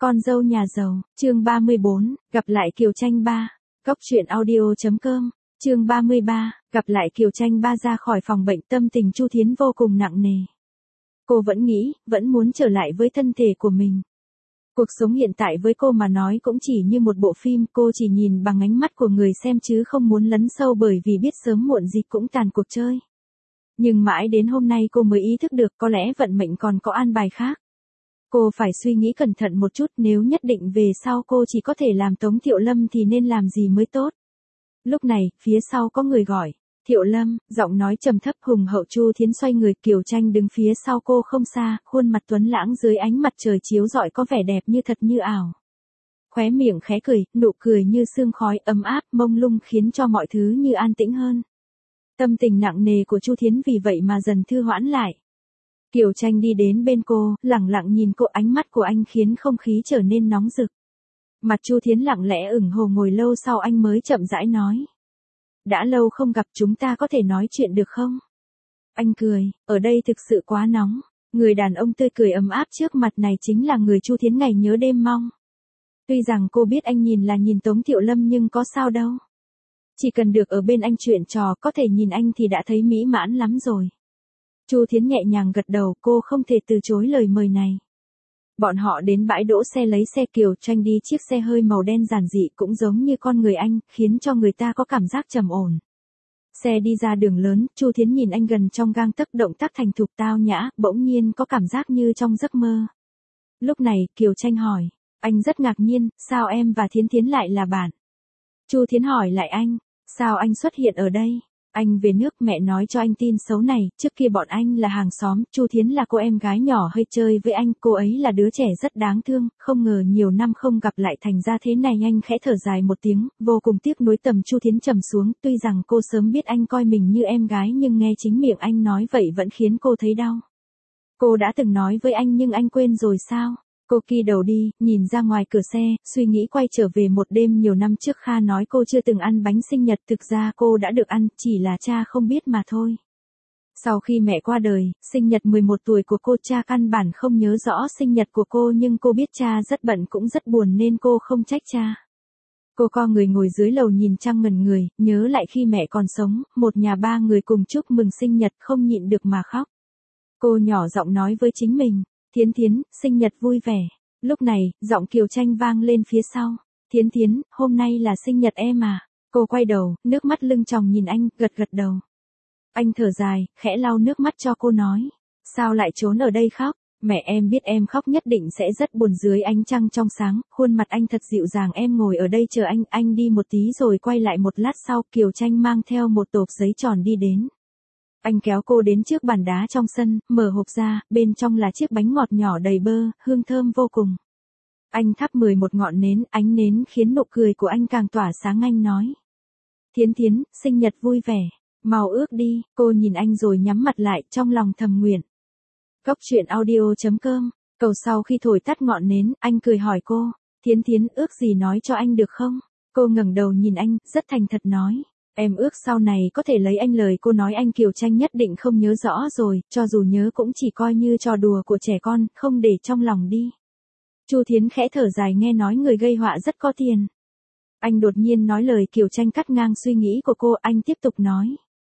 Con dâu nhà giàu, chương 34, gặp lại Kiều Tranh ba. Góc truyện audio.com, chương 33, gặp lại Kiều Tranh ba ra khỏi phòng bệnh tâm tình Chu Thiến vô cùng nặng nề. Cô vẫn nghĩ, vẫn muốn trở lại với thân thể của mình. Cuộc sống hiện tại với cô mà nói cũng chỉ như một bộ phim, cô chỉ nhìn bằng ánh mắt của người xem chứ không muốn lấn sâu bởi vì biết sớm muộn gì cũng tàn cuộc chơi. Nhưng mãi đến hôm nay cô mới ý thức được có lẽ vận mệnh còn có an bài khác. Cô phải suy nghĩ cẩn thận một chút, nếu nhất định về sau cô chỉ có thể làm Tống Thiệu Lâm thì nên làm gì mới tốt. Lúc này, phía sau có người gọi, Thiệu Lâm, giọng nói trầm thấp hùng hậu. Chu Thiến xoay người, Kiều Tranh đứng phía sau cô không xa, khuôn mặt tuấn lãng dưới ánh mặt trời chiếu rọi có vẻ đẹp như thật như ảo. Khóe miệng khẽ cười, nụ cười như sương khói ấm áp, mông lung khiến cho mọi thứ như an tĩnh hơn. Tâm tình nặng nề của Chu Thiến vì vậy mà dần thư hoãn lại. Kiều Tranh đi đến bên cô, lẳng lặng nhìn cô, ánh mắt của anh khiến không khí trở nên nóng rực. Mặt Chu Thiến lặng lẽ ửng hồ, ngồi lâu sau anh mới chậm rãi nói. Đã lâu không gặp, chúng ta có thể nói chuyện được không? Anh cười, ở đây thực sự quá nóng. Người đàn ông tươi cười ấm áp trước mặt này chính là người Chu Thiến ngày nhớ đêm mong. Tuy rằng cô biết anh nhìn là nhìn Tống Thiệu Lâm nhưng có sao đâu. Chỉ cần được ở bên anh chuyện trò, có thể nhìn anh thì đã thấy mỹ mãn lắm rồi. Chu Thiến nhẹ nhàng gật đầu, cô không thể từ chối lời mời này. Bọn họ đến bãi đỗ xe lấy xe. Kiều Tranh đi chiếc xe hơi màu đen giản dị cũng giống như con người anh, khiến cho người ta có cảm giác trầm ổn. Xe đi ra đường lớn, Chu Thiến nhìn anh gần trong gang tấc, động tác thành thục tao nhã, bỗng nhiên có cảm giác như trong giấc mơ. Lúc này, Kiều Tranh hỏi, anh rất ngạc nhiên, sao em và Thiến Thiến lại là bạn? Chu Thiến hỏi lại anh, sao anh xuất hiện ở đây? Anh về nước, mẹ nói cho anh tin xấu này, trước kia bọn anh là hàng xóm, Chu Thiến là cô em gái nhỏ hơi chơi với anh, cô ấy là đứa trẻ rất đáng thương, không ngờ nhiều năm không gặp lại thành ra thế này. Anh khẽ thở dài một tiếng, vô cùng tiếc nuối. Tầm Chu Thiến trầm xuống, tuy rằng cô sớm biết anh coi mình như em gái nhưng nghe chính miệng anh nói vậy vẫn khiến cô thấy đau. Cô đã từng nói với anh nhưng anh quên rồi sao? Cô kỳ đầu đi, nhìn ra ngoài cửa xe, suy nghĩ quay trở về một đêm nhiều năm trước Kha nói cô chưa từng ăn bánh sinh nhật, thực ra cô đã được ăn, chỉ là cha không biết mà thôi. Sau khi mẹ qua đời, sinh nhật 11 tuổi của cô, cha căn bản không nhớ rõ sinh nhật của cô nhưng cô biết cha rất bận cũng rất buồn nên cô không trách cha. Cô co người ngồi dưới lầu nhìn trăng ngẩn người, nhớ lại khi mẹ còn sống, một nhà ba người cùng chúc mừng sinh nhật không nhịn được mà khóc. Cô nhỏ giọng nói với chính mình. Thiến Thiến, sinh nhật vui vẻ. Lúc này, giọng Kiều Tranh vang lên phía sau. Thiến Thiến, hôm nay là sinh nhật em à? Cô quay đầu, nước mắt lưng tròng nhìn anh, gật gật đầu. Anh thở dài, khẽ lau nước mắt cho cô nói. Sao lại trốn ở đây khóc? Mẹ em biết em khóc nhất định sẽ rất buồn. Dưới ánh trăng trong sáng, khuôn mặt anh thật dịu dàng. Em ngồi ở đây chờ anh đi một tí rồi quay lại. Một lát sau, Kiều Tranh mang theo một tộp giấy tròn đi đến. Anh kéo cô đến trước bàn đá trong sân, mở hộp ra, bên trong là chiếc bánh ngọt nhỏ đầy bơ, hương thơm vô cùng. Anh thắp 11 ngọn nến, ánh nến khiến nụ cười của anh càng tỏa sáng. Anh nói. Thiến Thiến, sinh nhật vui vẻ, mau ước đi. Cô nhìn anh rồi nhắm mặt lại, trong lòng thầm nguyện. Góc truyện audio.com, cầu sau khi thổi tắt ngọn nến, anh cười hỏi cô. Thiến Thiến, ước gì nói cho anh được không? Cô ngẩng đầu nhìn anh, rất thành thật nói. Em ước sau này có thể lấy anh. Lời cô nói anh Kiều Tranh nhất định không nhớ rõ rồi, cho dù nhớ cũng chỉ coi như trò đùa của trẻ con, không để trong lòng đi. Chu Thiến khẽ thở dài, nghe nói người gây họa rất có tiền. Anh đột nhiên nói lời Kiều Tranh cắt ngang suy nghĩ của cô, anh tiếp tục nói.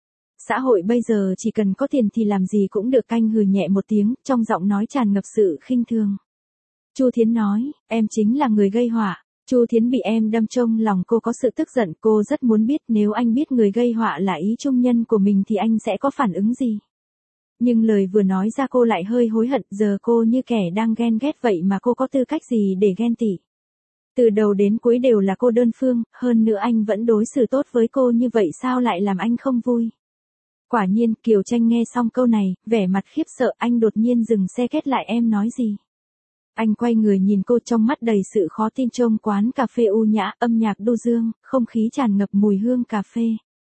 Xã hội bây giờ chỉ cần có tiền thì làm gì cũng được. Anh hừ nhẹ một tiếng, trong giọng nói tràn ngập sự khinh thường. Chu Thiến nói, em chính là người gây họa. Chu Thiến bị em đâm trong lòng, cô có sự tức giận, cô rất muốn biết nếu anh biết người gây họa là ý trung nhân của mình thì anh sẽ có phản ứng gì. Nhưng lời vừa nói ra cô lại hơi hối hận, giờ cô như kẻ đang ghen ghét vậy mà cô có tư cách gì để ghen tị. Từ đầu đến cuối đều là cô đơn phương, hơn nữa anh vẫn đối xử tốt với cô như vậy, sao lại làm anh không vui. Quả nhiên, Kiều Tranh nghe xong câu này, vẻ mặt khiếp sợ, anh đột nhiên dừng xe. Kết lại, em nói gì? Anh quay người nhìn cô, trong mắt đầy sự khó tin. Trong quán cà phê u nhã, âm nhạc du dương, không khí tràn ngập mùi hương cà phê.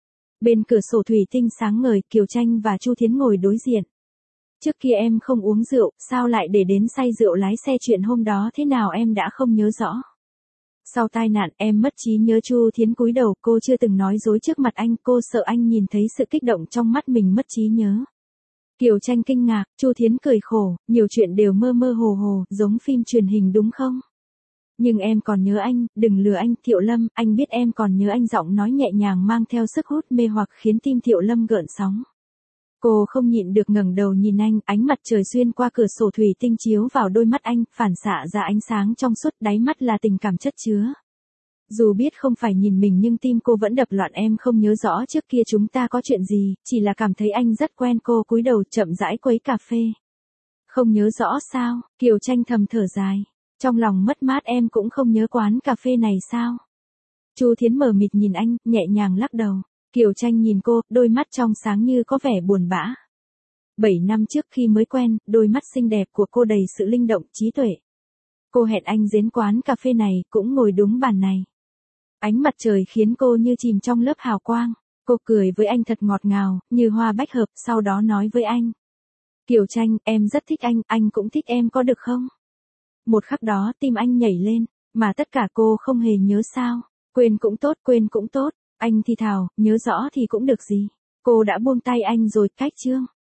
Bên cửa sổ thủy tinh sáng ngời, Kiều Tranh và Chu Thiến ngồi đối diện. Trước kia em không uống rượu, sao lại để đến say rượu lái xe? Chuyện hôm đó thế nào em đã không nhớ rõ. Sau tai nạn em mất trí nhớ. Chu Thiến cúi đầu, cô chưa từng nói dối trước mặt anh, cô sợ anh nhìn thấy sự kích động trong mắt mình mất trí nhớ. Kiều Tranh kinh ngạc, Chu Thiến cười khổ, nhiều chuyện đều mơ mơ hồ hồ, giống phim truyền hình đúng không? Nhưng em còn nhớ anh, đừng lừa anh, Thiệu Lâm, anh biết em còn nhớ anh, giọng nói nhẹ nhàng mang theo sức hút mê hoặc khiến tim Thiệu Lâm gợn sóng. Cô không nhịn được ngẩng đầu nhìn anh, ánh mặt trời xuyên qua cửa sổ thủy tinh chiếu vào đôi mắt anh, phản xạ ra ánh sáng trong suốt, đáy mắt là tình cảm chất chứa. Dù biết không phải nhìn mình nhưng tim cô vẫn đập loạn, em không nhớ rõ trước kia chúng ta có chuyện gì, chỉ là cảm thấy anh rất quen. Cô cúi đầu chậm rãi khuấy cà phê. Không nhớ rõ sao? Kiều Tranh thầm thở dài. Trong lòng mất mát, em cũng không nhớ quán cà phê này sao? Chu Thiến mờ mịt nhìn anh, nhẹ nhàng lắc đầu. Kiều Tranh nhìn cô, đôi mắt trong sáng như có vẻ buồn bã. 7 năm trước khi mới quen, đôi mắt xinh đẹp của cô đầy sự linh động, trí tuệ. Cô hẹn anh đến quán cà phê này, cũng ngồi đúng bàn này. Ánh mặt trời khiến cô như chìm trong lớp hào quang. Cô cười với anh thật ngọt ngào, như hoa bách hợp, sau đó nói với anh. Kiều Tranh, em rất thích anh cũng thích em, có được không? Một khắc đó tim anh nhảy lên, mà tất cả cô không hề nhớ sao. Quên cũng tốt, anh thì thào, nhớ rõ thì cũng được gì. Cô đã buông tay anh rồi, cách chương.